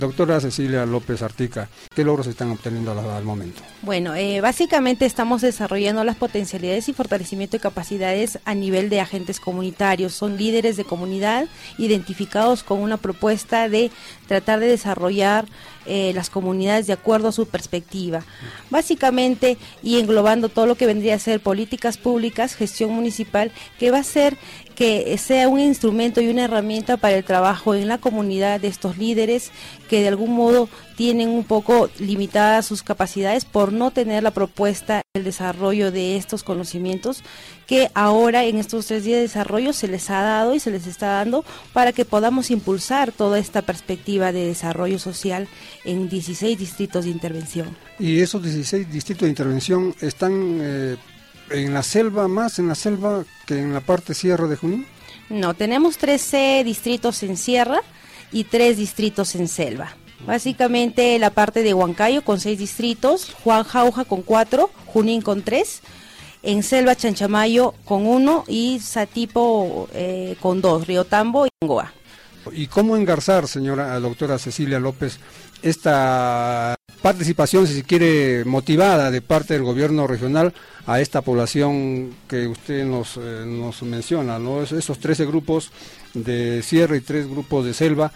Doctora Cecilia López Artica, ¿qué logros están obteniendo al momento? Bueno, básicamente estamos desarrollando las potencialidades y fortalecimiento de capacidades a nivel de agentes comunitarios. Son líderes de comunidad identificados con una propuesta de tratar de desarrollar las comunidades de acuerdo a su perspectiva. Básicamente, y englobando todo lo que vendría a ser políticas públicas, gestión municipal, que va a ser que sea un instrumento y una herramienta para el trabajo en la comunidad de estos líderes que de algún modo tienen un poco limitadas sus capacidades por no tener la propuesta, el desarrollo de estos conocimientos que ahora en estos 3 días de desarrollo se les ha dado y se les está dando para que podamos impulsar toda esta perspectiva de desarrollo social en 16 distritos de intervención. ¿Y esos 16 distritos de intervención están en la selva, más en la selva que en la parte sierra de Junín? No, tenemos 13 distritos en sierra y 3 distritos en selva. Básicamente la parte de Huancayo con 6 distritos, Juan Jauja con 4, Junín con 3, en selva Chanchamayo con 1 y Satipo con 2, Río Tambo y Angoa. ¿Y cómo engarzar, señora doctora Cecilia López, esta participación, si se quiere, motivada de parte del gobierno regional a esta población que usted nos menciona, ¿no? Esos 13 grupos de sierra y 3 grupos de selva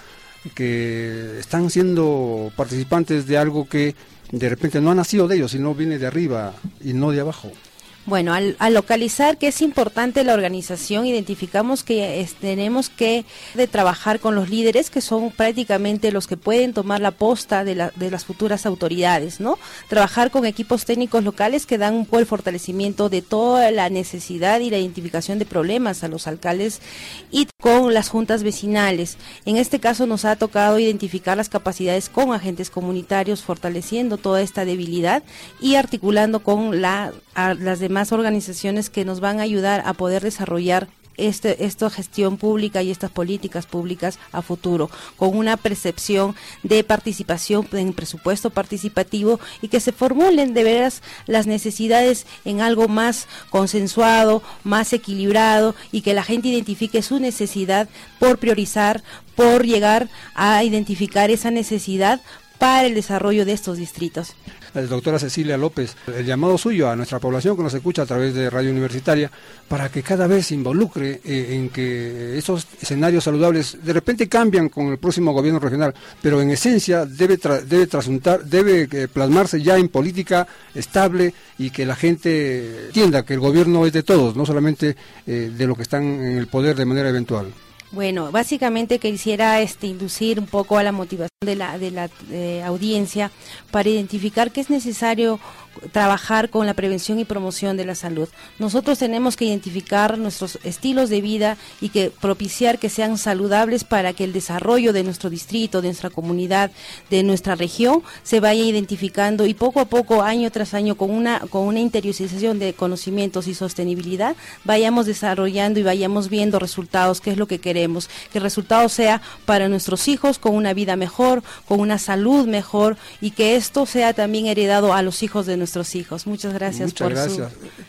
que están siendo participantes de algo que de repente no ha nacido de ellos, sino viene de arriba y no de abajo? Bueno, al localizar que es importante la organización, identificamos que tenemos que trabajar con los líderes, que son prácticamente los que pueden tomar la posta de las futuras autoridades, ¿no? Trabajar con equipos técnicos locales que dan un poco el fortalecimiento de toda la necesidad y la identificación de problemas a los alcaldes y con las juntas vecinales. En este caso nos ha tocado identificar las capacidades con agentes comunitarios, fortaleciendo toda esta debilidad y articulando con las demás organizaciones que nos van a ayudar a poder desarrollar esta gestión pública y estas políticas públicas a futuro, con una percepción de participación en presupuesto participativo y que se formulen de veras las necesidades en algo más consensuado, más equilibrado y que la gente identifique su necesidad por priorizar, por llegar a identificar esa necesidad para el desarrollo de estos distritos. Doctora Cecilia López, el llamado suyo a nuestra población que nos escucha a través de Radio Universitaria para que cada vez se involucre en que esos escenarios saludables de repente cambian con el próximo gobierno regional, pero en esencia debe plasmarse ya en política estable y que la gente entienda que el gobierno es de todos, no solamente de los que están en el poder de manera eventual. Bueno, básicamente quisiera inducir un poco a la motivación de la audiencia para identificar que es necesario trabajar con la prevención y promoción de la salud. Nosotros tenemos que identificar nuestros estilos de vida y que propiciar que sean saludables para que el desarrollo de nuestro distrito, de nuestra comunidad, de nuestra región se vaya identificando y poco a poco, año tras año, con una interiorización de conocimientos y sostenibilidad, vayamos desarrollando y vayamos viendo resultados, que es lo que queremos, que el resultado sea para nuestros hijos con una vida mejor, con una salud mejor y que esto sea también heredado a los hijos de nuestros hijos. Muchas gracias. Muchas gracias.